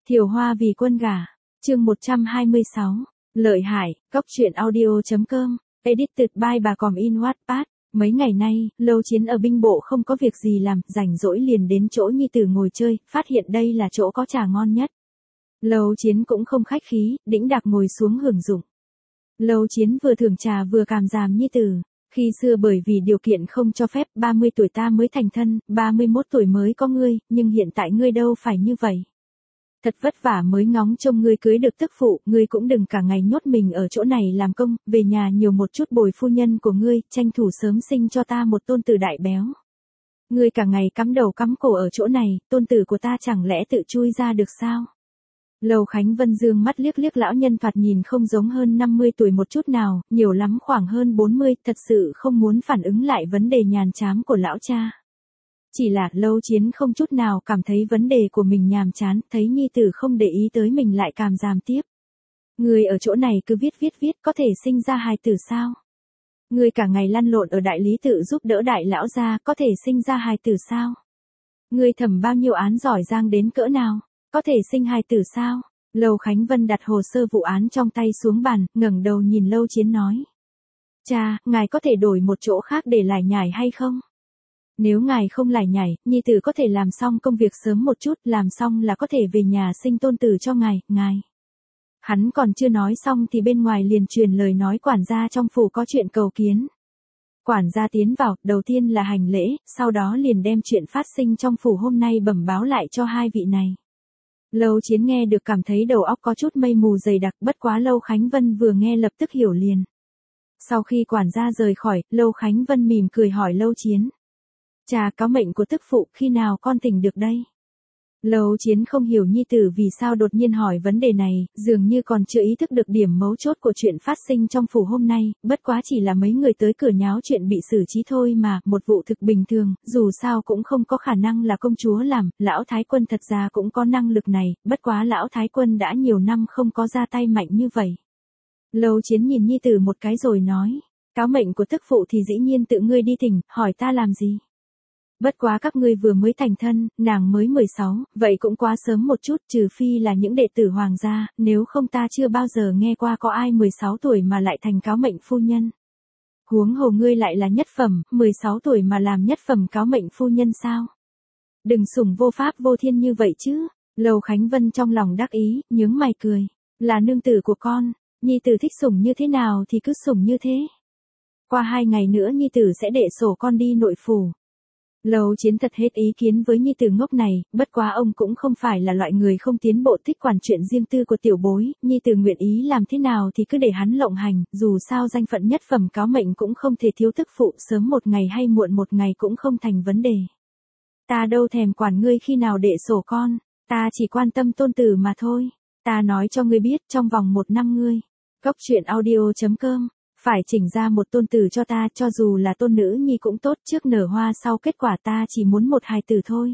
Thiều Hoa vì quân gả. Chương 126. Lợi hại, Cóc truyện audio.com. Edited by bà Còm in Wattpad. Mấy ngày nay, Lâu Chiến ở binh bộ không có việc gì làm, rảnh rỗi liền đến chỗ Nhi Tử ngồi chơi, phát hiện đây là chỗ có trà ngon nhất. Lâu Chiến cũng không khách khí, đĩnh đạc ngồi xuống hưởng dụng. Lâu Chiến vừa thưởng trà vừa cảm giảm Nhi Tử. Khi xưa bởi vì điều kiện không cho phép, 30 tuổi ta mới thành thân, 31 tuổi mới có ngươi, nhưng hiện tại ngươi đâu phải như vậy. Thật vất vả mới ngóng trông ngươi cưới được tức phụ, ngươi cũng đừng cả ngày nhốt mình ở chỗ này làm công, về nhà nhiều một chút bồi phu nhân của ngươi, tranh thủ sớm sinh cho ta một tôn tử đại béo. Ngươi cả ngày cắm đầu cắm cổ ở chỗ này, tôn tử của ta chẳng lẽ tự chui ra được sao? Lâu Khánh Vân dương mắt liếc liếc lão nhân thoạt nhìn không giống hơn 50 tuổi một chút nào, nhiều lắm khoảng hơn 40, thật sự không muốn phản ứng lại vấn đề nhàm chán của lão cha. Chỉ là Lâu Chiến không chút nào cảm thấy vấn đề của mình nhàm chán, thấy Nhi Tử không để ý tới mình lại cảm giảm tiếp. Người ở chỗ này cứ viết có thể sinh ra hài tử sao? Người cả ngày lăn lộn ở đại lý tự giúp đỡ đại lão gia, có thể sinh ra hài tử sao? Người thẩm bao nhiêu án giỏi giang đến cỡ nào? Có thể sinh hài tử sao? Lâu Khánh Vân đặt hồ sơ vụ án trong tay xuống bàn, ngẩng đầu nhìn Lâu Chiến nói. Cha, ngài có thể đổi một chỗ khác để lải nhải hay không? Nếu ngài không lải nhải, Nhi Tử có thể làm xong công việc sớm một chút, làm xong là có thể về nhà sinh tôn tử cho ngài. Hắn còn chưa nói xong thì bên ngoài liền truyền lời nói quản gia trong phủ có chuyện cầu kiến. Quản gia tiến vào, đầu tiên là hành lễ, sau đó liền đem chuyện phát sinh trong phủ hôm nay bẩm báo lại cho hai vị này. Lâu Chiến nghe được cảm thấy đầu óc có chút mây mù dày đặc, bất quá Lâu Khánh Vân vừa nghe lập tức hiểu liền. Sau khi quản gia rời khỏi, Lâu Khánh Vân mỉm cười hỏi Lâu Chiến. Cha, cáo mệnh của tức phụ, khi nào con tỉnh được đây? Lâu Chiến không hiểu Nhi Tử vì sao đột nhiên hỏi vấn đề này, dường như còn chưa ý thức được điểm mấu chốt của chuyện phát sinh trong phủ hôm nay, bất quá chỉ là mấy người tới cửa nháo chuyện bị xử trí thôi mà, một vụ thực bình thường, dù sao cũng không có khả năng là công chúa làm, lão Thái Quân thật ra cũng có năng lực này, bất quá lão Thái Quân đã nhiều năm không có ra tay mạnh như vậy. Lâu Chiến nhìn Nhi Tử một cái rồi nói, cáo mệnh của tức phụ thì dĩ nhiên tự ngươi đi thỉnh, hỏi ta làm gì? Bất quá các ngươi vừa mới thành thân, nàng mới 16, vậy cũng quá sớm một chút, trừ phi là những đệ tử hoàng gia, nếu không ta chưa bao giờ nghe qua có ai 16 tuổi mà lại thành cáo mệnh phu nhân. Huống hồ ngươi lại là nhất phẩm, 16 tuổi mà làm nhất phẩm cáo mệnh phu nhân sao? Đừng sủng vô pháp vô thiên như vậy chứ. Lâu Khánh Vân trong lòng đắc ý, nhướng mày cười. Là nương tử của con, Nhi Tử thích sủng như thế nào thì cứ sủng như thế. Qua 2 ngày nữa Nhi Tử sẽ đệ sổ con đi nội phủ. Lâu Chiến thật hết ý kiến với Nhi Tử ngốc này, bất quá ông cũng không phải là loại người không tiến bộ thích quản chuyện riêng tư của tiểu bối, Nhi Tử nguyện ý làm thế nào thì cứ để hắn lộng hành, dù sao danh phận nhất phẩm cáo mệnh cũng không thể thiếu tức phụ, sớm một ngày hay muộn một ngày cũng không thành vấn đề. Ta đâu thèm quản ngươi khi nào đệ sổ con, ta chỉ quan tâm tôn tử mà thôi, ta nói cho ngươi biết trong vòng 1 năm ngươi, Cóc truyện audio.com. Phải chỉnh ra một tôn tử cho ta, cho dù là tôn nữ nhi cũng tốt, trước nở hoa sau kết quả, ta chỉ muốn một hài tử thôi.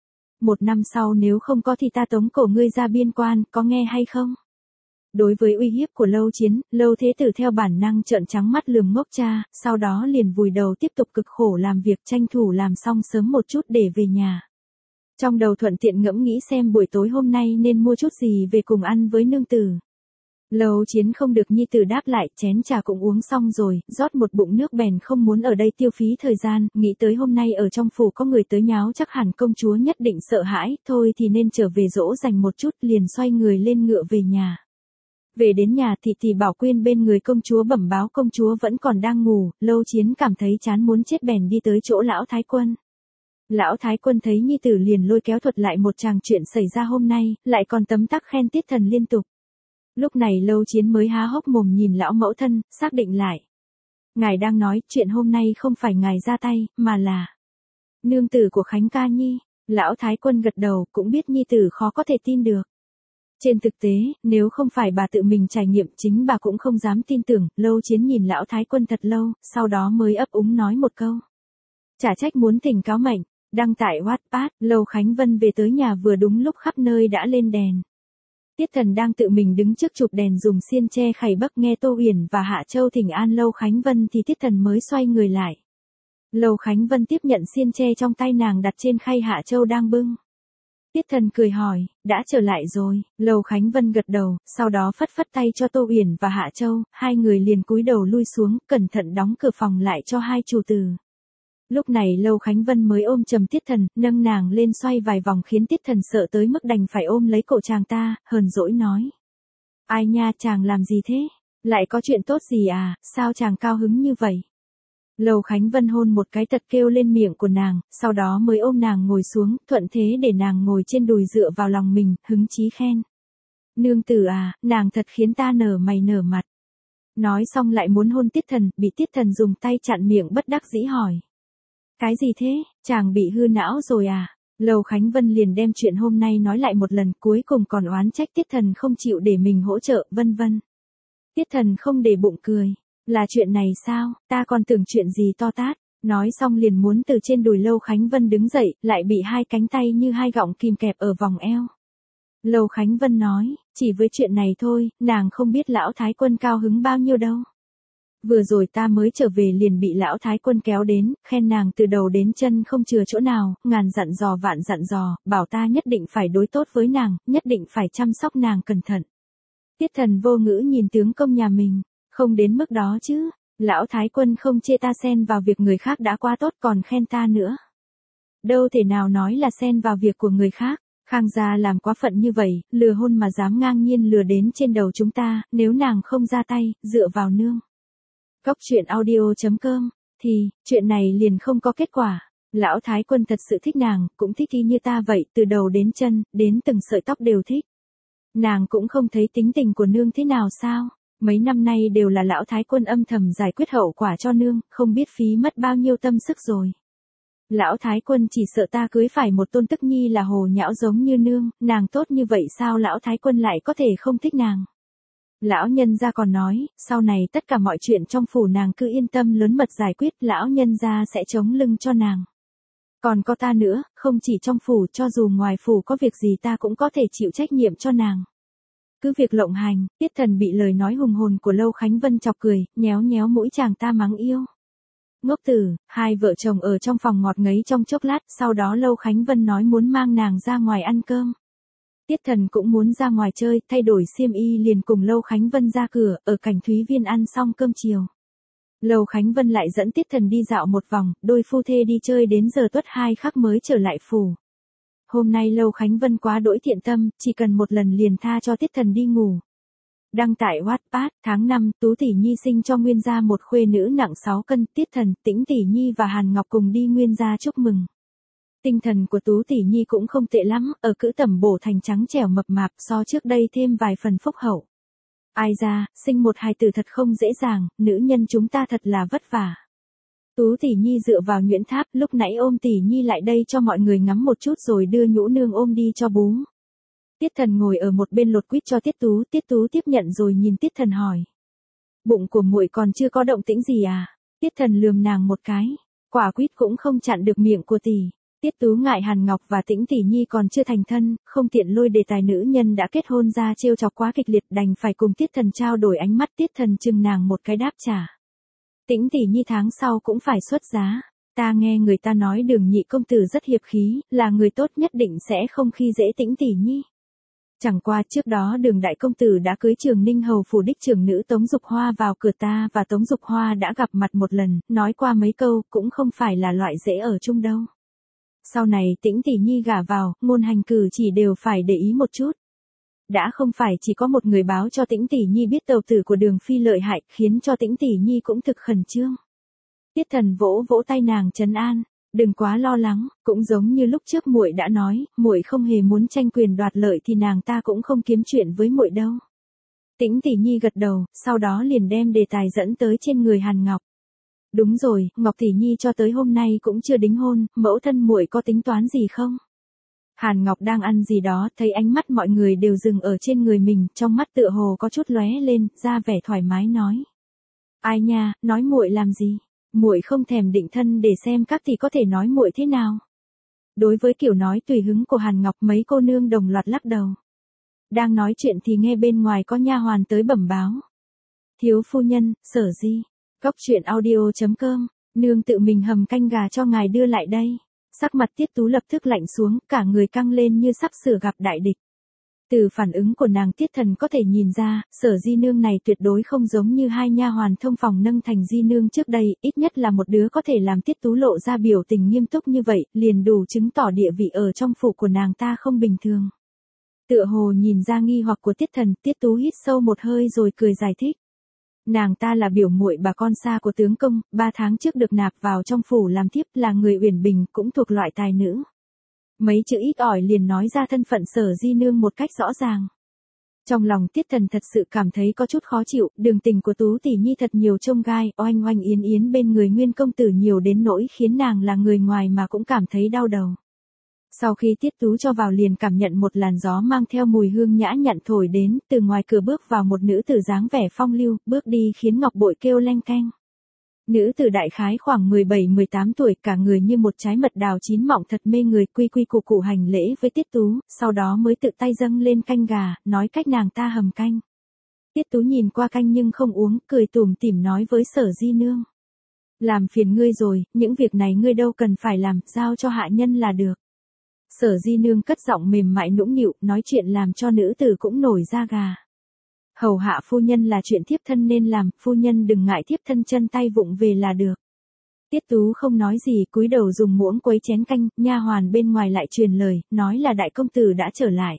1 năm sau nếu không có thì ta tống cổ ngươi ra biên quan, có nghe hay không? Đối với uy hiếp của Lâu Chiến, Lâu Thế Tử theo bản năng trợn trắng mắt lườm ngốc cha, sau đó liền vùi đầu tiếp tục cực khổ làm việc, tranh thủ làm xong sớm một chút để về nhà. Trong đầu thuận tiện ngẫm nghĩ xem buổi tối hôm nay nên mua chút gì về cùng ăn với nương tử. Lâu Chiến không được Nhi Tử đáp lại, chén trà cũng uống xong rồi, rót một bụng nước bèn không muốn ở đây tiêu phí thời gian, nghĩ tới hôm nay ở trong phủ có người tới nháo chắc hẳn công chúa nhất định sợ hãi, thôi thì nên trở về dỗ dành một chút, liền xoay người lên ngựa về nhà. Về đến nhà thì Bảo Quyên bên người công chúa bẩm báo công chúa vẫn còn đang ngủ, Lâu Chiến cảm thấy chán muốn chết bèn đi tới chỗ lão Thái Quân. Lão Thái Quân thấy Nhi Tử liền lôi kéo thuật lại một tràng chuyện xảy ra hôm nay, lại còn tấm tắc khen tiết thần liên tục. Lúc này Lâu Chiến mới há hốc mồm nhìn lão mẫu thân, xác định lại. Ngài đang nói chuyện hôm nay không phải ngài ra tay, mà là nương tử của Khánh ca nhi. Lão Thái Quân gật đầu, cũng biết Nhi Tử khó có thể tin được. Trên thực tế, nếu không phải bà tự mình trải nghiệm, chính bà cũng không dám tin tưởng. Lâu Chiến nhìn lão Thái Quân thật lâu, sau đó mới ấp úng nói một câu. Chả trách muốn thỉnh cáo mệnh. Đăng tại Wattpad. Lâu Khánh Vân về tới nhà vừa đúng lúc khắp nơi đã lên đèn. Tiết Thần đang tự mình đứng trước chụp đèn dùng xiên tre khày bắc nghe Tô Huyền và Hạ Châu thỉnh an Lâu Khánh Vân thì Tiết Thần mới xoay người lại. Lâu Khánh Vân tiếp nhận xiên tre trong tay nàng đặt trên khay Hạ Châu đang bưng. Tiết Thần cười hỏi, đã trở lại rồi. Lâu Khánh Vân gật đầu, sau đó phất phất tay cho Tô Uyển và Hạ Châu, hai người liền cúi đầu lui xuống, cẩn thận đóng cửa phòng lại cho hai chủ tử. Lúc này Lâu Khánh Vân mới ôm chầm Tiết Thần, nâng nàng lên xoay vài vòng khiến Tiết Thần sợ tới mức đành phải ôm lấy cổ chàng ta, hờn dỗi nói. Ai nha, chàng làm gì thế? Lại có chuyện tốt gì à, sao chàng cao hứng như vậy? Lâu Khánh Vân hôn một cái tật kêu lên miệng của nàng, sau đó mới ôm nàng ngồi xuống, thuận thế để nàng ngồi trên đùi dựa vào lòng mình, hứng chí khen. Nương tử à, nàng thật khiến ta nở mày nở mặt. Nói xong lại muốn hôn Tiết Thần, bị Tiết Thần dùng tay chặn miệng bất đắc dĩ hỏi. Cái gì thế, chàng bị hư não rồi à? Lâu Khánh Vân liền đem chuyện hôm nay nói lại một lần, cuối cùng còn oán trách Tiết Thần không chịu để mình hỗ trợ, vân vân. Tiết Thần không để bụng cười. Là chuyện này sao, ta còn tưởng chuyện gì to tát. Nói xong liền muốn từ trên đùi Lâu Khánh Vân đứng dậy, lại bị hai cánh tay như hai gọng kìm kẹp ở vòng eo. Lâu Khánh Vân nói, chỉ với chuyện này thôi, nàng không biết lão thái quân cao hứng bao nhiêu đâu. Vừa rồi ta mới trở về liền bị lão thái quân kéo đến, khen nàng từ đầu đến chân không chừa chỗ nào, ngàn dặn dò vạn dặn dò, bảo ta nhất định phải đối tốt với nàng, nhất định phải chăm sóc nàng cẩn thận. Tiết Thần vô ngữ nhìn tướng công nhà mình, không đến mức đó chứ, lão thái quân không chê ta xen vào việc người khác đã quá tốt còn khen ta nữa. Đâu thể nào nói là xen vào việc của người khác. Khang gia làm quá phận như vậy, lừa hôn mà dám ngang nhiên lừa đến trên đầu chúng ta, nếu nàng không ra tay, dựa vào nương. Cóc truyện audio.com, thì, chuyện này liền không có kết quả. Lão thái quân thật sự thích nàng, cũng thích y như ta vậy, từ đầu đến chân, đến từng sợi tóc đều thích. Nàng cũng không thấy tính tình của nương thế nào sao, mấy năm nay đều là lão thái quân âm thầm giải quyết hậu quả cho nương, không biết phí mất bao nhiêu tâm sức rồi. Lão thái quân chỉ sợ ta cưới phải một tôn tức nhi là hồ nhão giống như nương, nàng tốt như vậy sao lão thái quân lại có thể không thích nàng. Lão nhân gia còn nói, sau này tất cả mọi chuyện trong phủ nàng cứ yên tâm lớn mật giải quyết, lão nhân gia sẽ chống lưng cho nàng. Còn có ta nữa, không chỉ trong phủ, cho dù ngoài phủ có việc gì ta cũng có thể chịu trách nhiệm cho nàng. Cứ việc lộng hành, Tiết Thần bị lời nói hùng hồn của Lâu Khánh Vân chọc cười, nhéo nhéo mũi chàng ta mắng yêu. Ngốc tử, hai vợ chồng ở trong phòng ngọt ngấy trong chốc lát, sau đó Lâu Khánh Vân nói muốn mang nàng ra ngoài ăn cơm. Tiết Thần cũng muốn ra ngoài chơi, thay đổi xiêm y liền cùng Lâu Khánh Vân ra cửa, ở cảnh Thúy Viên ăn xong cơm chiều. Lâu Khánh Vân lại dẫn Tiết Thần đi dạo một vòng, đôi phu thê đi chơi đến giờ tuất 2 khắc mới trở lại phủ. Hôm nay Lâu Khánh Vân quá đỗi thiện tâm, chỉ cần một lần liền tha cho Tiết Thần đi ngủ. Đăng tải Wattpad, tháng 5, Tú Tỷ Nhi sinh cho Nguyên gia một khuê nữ nặng 6 cân, Tiết Thần, Tĩnh Tỷ Nhi và Hàn Ngọc cùng đi Nguyên gia chúc mừng. Tinh thần của Tú Tỷ Nhi cũng không tệ lắm, ở cữ tẩm bổ thành trắng trẻo mập mạp so trước đây thêm vài phần phúc hậu. Ai ra, sinh một hài tử thật không dễ dàng, nữ nhân chúng ta thật là vất vả. Tú Tỷ Nhi dựa vào nhuyễn tháp, lúc nãy ôm Tỷ Nhi lại đây cho mọi người ngắm một chút rồi đưa nhũ nương ôm đi cho bú. Tiết Thần ngồi ở một bên lột quýt cho Tiết Tú tiếp nhận rồi nhìn Tiết Thần hỏi. Bụng của muội còn chưa có động tĩnh gì à? Tiết Thần lườm nàng một cái, quả quýt cũng không chặn được miệng của tỷ. Tiết Tú ngại Hàn Ngọc và Tĩnh Tỷ Nhi còn chưa thành thân, không tiện lôi đề tài nữ nhân đã kết hôn ra trêu chọc quá kịch liệt, đành phải cùng Tiết Thần trao đổi ánh mắt. Tiết Thần chừng nàng một cái đáp trả. Tĩnh Tỷ Nhi tháng sau cũng phải xuất giá. Ta nghe người ta nói Đường nhị công tử rất hiệp khí, là người tốt, nhất định sẽ không khi dễ Tĩnh Tỷ Nhi. Chẳng qua trước đó Đường đại công tử đã cưới Trường Ninh hầu phủ đích trưởng nữ Tống Dục Hoa vào cửa, ta và Tống Dục Hoa đã gặp mặt một lần, nói qua mấy câu, cũng không phải là loại dễ ở chung đâu. Sau này Tĩnh Tỷ Nhi gả vào, ngôn hành cử chỉ đều phải để ý một chút. Đã không phải chỉ có một người báo cho Tĩnh Tỷ Nhi biết tàu tử của Đường phi lợi hại, khiến cho Tĩnh Tỷ Nhi cũng thực khẩn trương. Tiết Thần vỗ vỗ tay nàng trấn an, đừng quá lo lắng, cũng giống như lúc trước muội đã nói, muội không hề muốn tranh quyền đoạt lợi thì nàng ta cũng không kiếm chuyện với muội đâu. Tĩnh Tỷ Nhi gật đầu, sau đó liền đem đề tài dẫn tới trên người Hàn Ngọc. Đúng rồi, Ngọc Tỷ Nhi cho tới hôm nay cũng chưa đính hôn, mẫu thân muội có tính toán gì không? Hàn Ngọc đang ăn gì đó, thấy ánh mắt mọi người đều dừng ở trên người mình, trong mắt tựa hồ có chút lóe lên, ra vẻ thoải mái nói. Ai nha, nói muội làm gì? Muội không thèm định thân để xem các tỷ có thể nói muội thế nào. Đối với kiểu nói tùy hứng của Hàn Ngọc, mấy cô nương đồng loạt lắc đầu. Đang nói chuyện thì nghe bên ngoài có nha hoàn tới bẩm báo. Thiếu phu nhân, Sở Di, Cóc truyện audio.com, nương tự mình hầm canh gà cho ngài đưa lại đây. Sắc mặt Tiết Tú lập tức lạnh xuống, cả người căng lên như sắp sửa gặp đại địch. Từ phản ứng của nàng Tiết Thần có thể nhìn ra, Sở Di Nương này tuyệt đối không giống như hai nha hoàn thông phòng nâng thành Di Nương trước đây, ít nhất là một đứa có thể làm Tiết Tú lộ ra biểu tình nghiêm túc như vậy, liền đủ chứng tỏ địa vị ở trong phủ của nàng ta không bình thường. Tựa hồ nhìn ra nghi hoặc của Tiết Thần, Tiết Tú hít sâu một hơi rồi cười giải thích. Nàng ta là biểu muội bà con xa của tướng công, 3 tháng trước được nạp vào trong phủ làm thiếp, là người uyển bình, cũng thuộc loại tài nữ. Mấy chữ ít ỏi liền nói ra thân phận Sở Di Nương một cách rõ ràng. Trong lòng Tiết Thần thật sự cảm thấy có chút khó chịu, đường tình của Tú tỷ nhi thật nhiều chông gai, oanh oanh yến yến bên người Nguyên công tử nhiều đến nỗi khiến nàng là người ngoài mà cũng cảm thấy đau đầu. Sau khi Tiết Tú cho vào liền cảm nhận một làn gió mang theo mùi hương nhã nhặn thổi đến, từ ngoài cửa bước vào một nữ tử dáng vẻ phong lưu, bước đi khiến ngọc bội kêu leng keng. Nữ tử đại khái khoảng 17-18 tuổi, cả người như một trái mật đào chín mọng thật mê người, quy quy củ củ hành lễ với Tiết Tú, sau đó mới tự tay dâng lên canh gà, nói cách nàng ta hầm canh. Tiết Tú nhìn qua canh nhưng không uống, cười tủm tỉm nói với Sở Di Nương. Làm phiền ngươi rồi, những việc này ngươi đâu cần phải làm, giao cho hạ nhân là được. Sở Di Nương cất giọng mềm mại nũng nịu, nói chuyện làm cho nữ tử cũng nổi da gà. Hầu hạ phu nhân là chuyện thiếp thân nên làm, phu nhân đừng ngại thiếp thân chân tay vụng về là được. Tiết Tú không nói gì, cúi đầu dùng muỗng quấy chén canh, nha hoàn bên ngoài lại truyền lời, nói là đại công tử đã trở lại.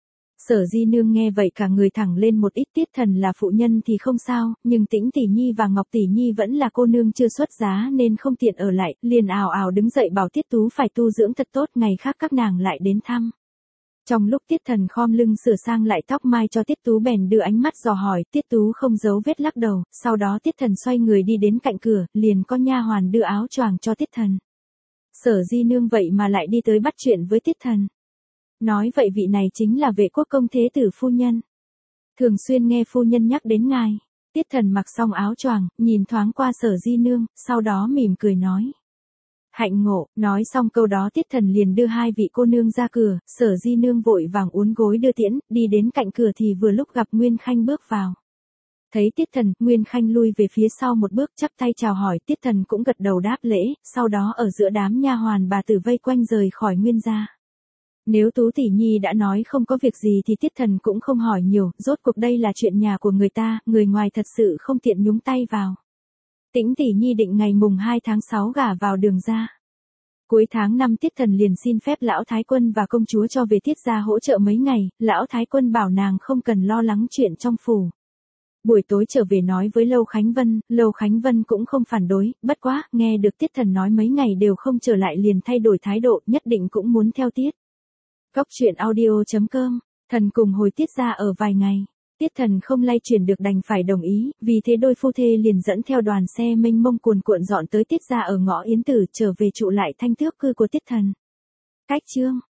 Sở Di Nương nghe vậy cả người thẳng lên một ít. Tiết Thần là phụ nhân thì không sao, nhưng Tĩnh tỷ nhi và Ngọc tỷ nhi vẫn là cô nương chưa xuất giá nên không tiện ở lại, liền ào ào đứng dậy bảo Tiết Tú phải tu dưỡng thật tốt, ngày khác các nàng lại đến thăm. Trong lúc Tiết Thần khom lưng sửa sang lại tóc mai cho Tiết Tú bèn đưa ánh mắt dò hỏi, Tiết Tú không giấu vết lắc đầu, sau đó Tiết Thần xoay người đi đến cạnh cửa, liền có nha hoàn đưa áo choàng cho Tiết Thần. Sở Di Nương vậy mà lại đi tới bắt chuyện với Tiết Thần. Nói vậy vị này chính là Vệ Quốc công thế tử phu nhân. Thường xuyên nghe phu nhân nhắc đến ngài. Tiết Thần mặc xong áo choàng, nhìn thoáng qua Sở Di Nương, sau đó mỉm cười nói. Hạnh ngộ, nói xong câu đó Tiết Thần liền đưa hai vị cô nương ra cửa, Sở Di Nương vội vàng uốn gối đưa tiễn, đi đến cạnh cửa thì vừa lúc gặp Nguyên Khanh bước vào. Thấy Tiết Thần, Nguyên Khanh lui về phía sau một bước chắp tay chào hỏi, Tiết Thần cũng gật đầu đáp lễ, sau đó ở giữa đám nha hoàn bà tử vây quanh rời khỏi Nguyên gia. Nếu Tú tỷ nhi đã nói không có việc gì thì Tiết Thần cũng không hỏi nhiều, rốt cuộc đây là chuyện nhà của người ta, người ngoài thật sự không tiện nhúng tay vào. Tĩnh tỷ nhi định ngày mùng 2 tháng 6 gả vào Đường gia. Cuối tháng 5 Tiết Thần liền xin phép lão thái quân và công chúa cho về Tiết gia hỗ trợ mấy ngày, lão thái quân bảo nàng không cần lo lắng chuyện trong phủ. Buổi tối trở về nói với Lâu Khánh Vân cũng không phản đối, bất quá, nghe được Tiết Thần nói mấy ngày đều không trở lại liền thay đổi thái độ, nhất định cũng muốn theo Tiết. Góc truyện audio.com, Thần cùng hồi Tiết gia ở vài ngày. Tiết Thần không lay chuyển được đành phải đồng ý, vì thế đôi phu thê liền dẫn theo đoàn xe mênh mông cuồn cuộn dọn tới Tiết gia ở ngõ Yến Tử, trở về trụ lại thanh tước cư của Tiết Thần. Cách chương